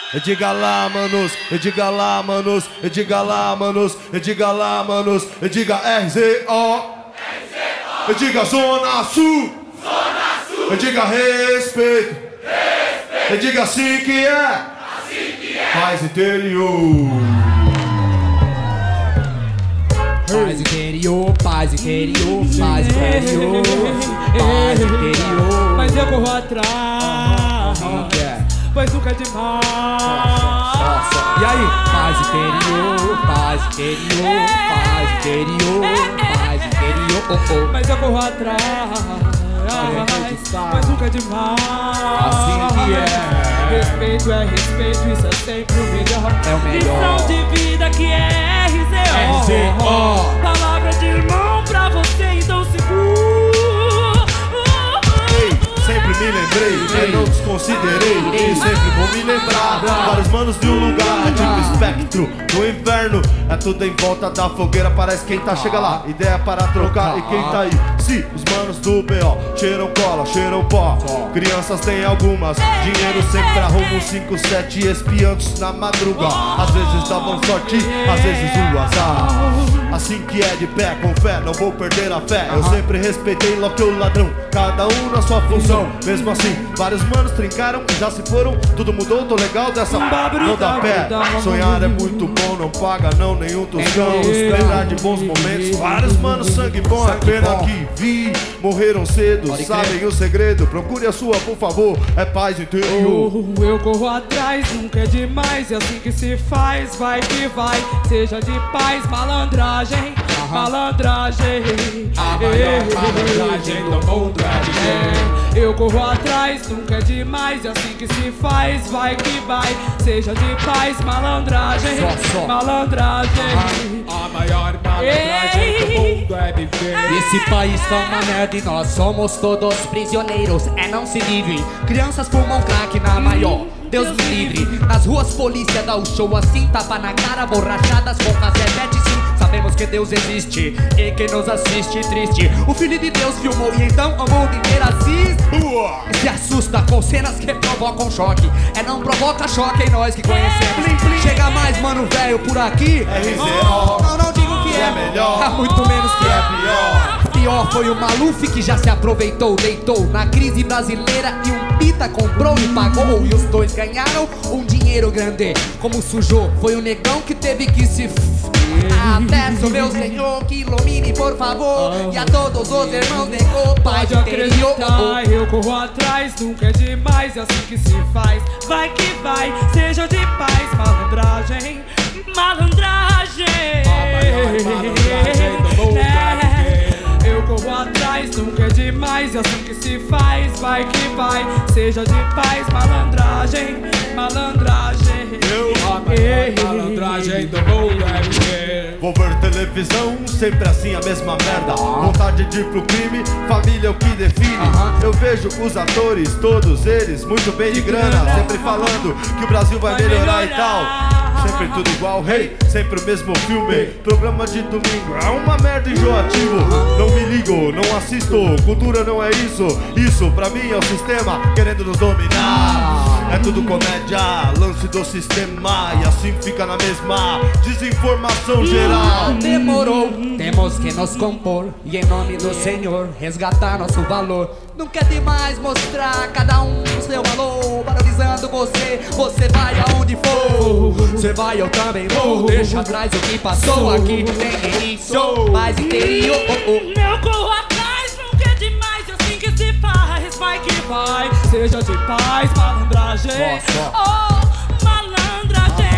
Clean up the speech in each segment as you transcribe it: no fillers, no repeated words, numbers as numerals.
Diga lá, manos, diga lá, manos, diga lá, manos, diga lá, manos, diga RZO, diga Zona Sul, diga respeito, diga assim que é, paz interior. Paz interior, paz interior, paz interior, paz interior. Mas eu corro atrás, pois nunca é demais. E aí? Paz interior, paz interior, paz interior, paz interior. Mas eu corro atrás, pois nunca é demais. Assim que é. Respeito é respeito, isso é sempre o melhor. É o melhor. Lição de vida que é RZO. Palavra de irmão pra você, então segura. Sempre me lembrei, eu não desconsiderei e sempre vou me lembrar. Vários manos de um lugar, tipo espectro no inverno. É tudo em volta da fogueira para esquentar. Chega lá, ideia para trocar. E quem tá aí? Sim, os manos do B.O. Cheiram cola, cheiram pó. Crianças tem algumas, dinheiro sempre arruma 5, 7 espiantes na madruga. Às vezes davam sorte, às vezes o azar. Assim que é de pé, com fé, não vou perder a fé. Eu sempre respeitei lo que o ladrão, cada um na sua função. Mesmo assim, vários manos trincaram e já se foram. Tudo mudou, tô legal dessa não dá pé. Sonhar é muito bom, não paga não nenhum tostão. Lembrar de bons momentos, vários manos sangue bom. É pena que vi, morreram cedo, sabem o segredo. Procure a sua, por favor, é paz interior. Eu corro atrás, nunca é demais. É assim que se faz, vai que vai. Seja de paz, malandragem, malandragem. A maior malandragem do mundo é eu corro atrás, nunca é demais. É assim que se faz, vai que vai. Seja de paz, malandragem, malandragem. A maior malandragem do mundo é viver. Esse país tá uma merda e nós somos todos prisioneiros. Não se livre, crianças fumam crack na maior. Deus me livre, nas ruas polícia dá o show assim, tapa na cara, borrachadas com casebete sim. Sabemos que Deus existe e quem nos assiste triste. O Filho de Deus filmou e então o mundo inteiro assiste. E se assusta com cenas que provocam choque. Não provoca choque em nós que conhecemos. Chega mais mano velho por aqui. RZO. Não digo que é melhor, muito menos que é pior. Pior foi o Maluf que já se aproveitou, deitou na crise brasileira e um pita comprou e pagou. E os dois ganharam um dinheiro grande. Como sujou, foi o negão que teve que se peço meu Senhor que ilumine por favor. E a todos os irmãos negou, paz interior. Eu corro atrás, nunca é demais. É assim que se faz, vai que vai. Seja de paz, malandragem, malandragem. Eu corro atrás, nunca é demais. É assim que se faz, vai que vai. Seja de paz, malandragem, malandragem. Malandragem do mundo é viver. Vou ver televisão, sempre assim a mesma merda. Vontade de ir pro crime, família é o que define. Eu vejo os atores, todos eles, muito bem de grana. Sempre falando que o Brasil vai melhorar e tal. Sempre tudo igual, hey, sempre o mesmo filme. Programa de domingo, é uma merda enjoativo. Não me ligo, não assisto, cultura não é isso. Isso pra mim é o sistema querendo nos dominar. É tudo comédia, lance do sistema. E assim fica na mesma desinformação geral. Demorou, temos que nos compor e em nome do Senhor resgatar nosso valor. Nunca é demais mostrar cada um o seu valor. Valorizando você, você vai aonde for. Você vai, eu também vou. Deixa atrás o que passou, aqui tem início. Paz interior. Eu corro atrás, nunca é demais. É assim que se faz, vai que vai. Seja de paz, malandragem. Malandragem.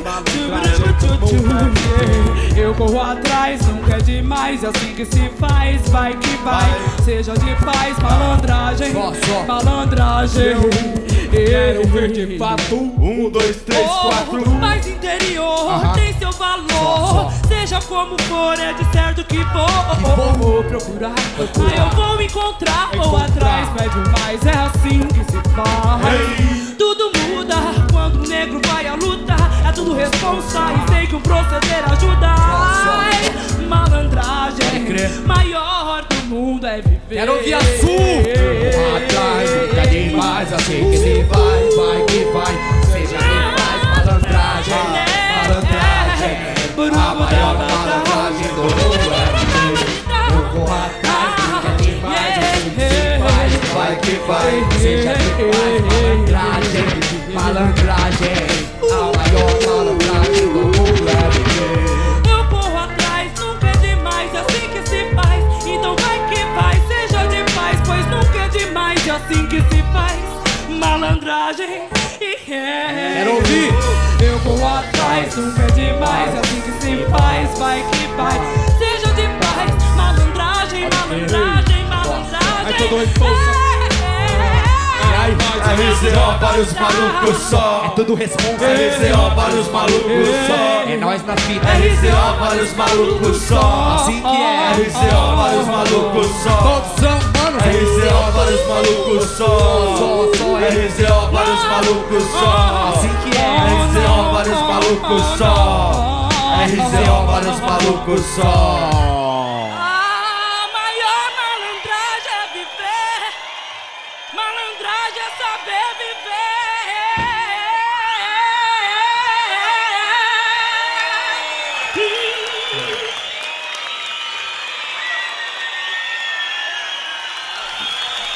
Eu corro atrás, nunca é demais. É assim que se faz, vai que vai. Seja de paz, malandragem, malandragem. Quero ver de fato. 1, 2, 3, 4. Paz interior tem seu valor. Seja como for, é de certo que vou procurar. Eu vou encontrar, vou atrás, não é demais. É assim que se faz. Tudo muda quando o negro vai à luta. É tudo responsa e sei que o proceder ajuda. Malandragem, maior do mundo é viver. Quero ouvir a Sul. Atrás, nunca é demais. Assim que se vai, vai que vai. Seja de paz. RZO, vários malucos só. É tudo responsa. RZO, vários malucos só. É nós na fita. RZO, vários malucos só. Assim que é. RZO, vários malucos só. Todos são manos. RZO, vários malucos só. RZO, vários malucos só. Assim que é. RZO, vários malucos só. RZO, vários malucos só. A maior malandragem é viver. Malandragem é saber viver.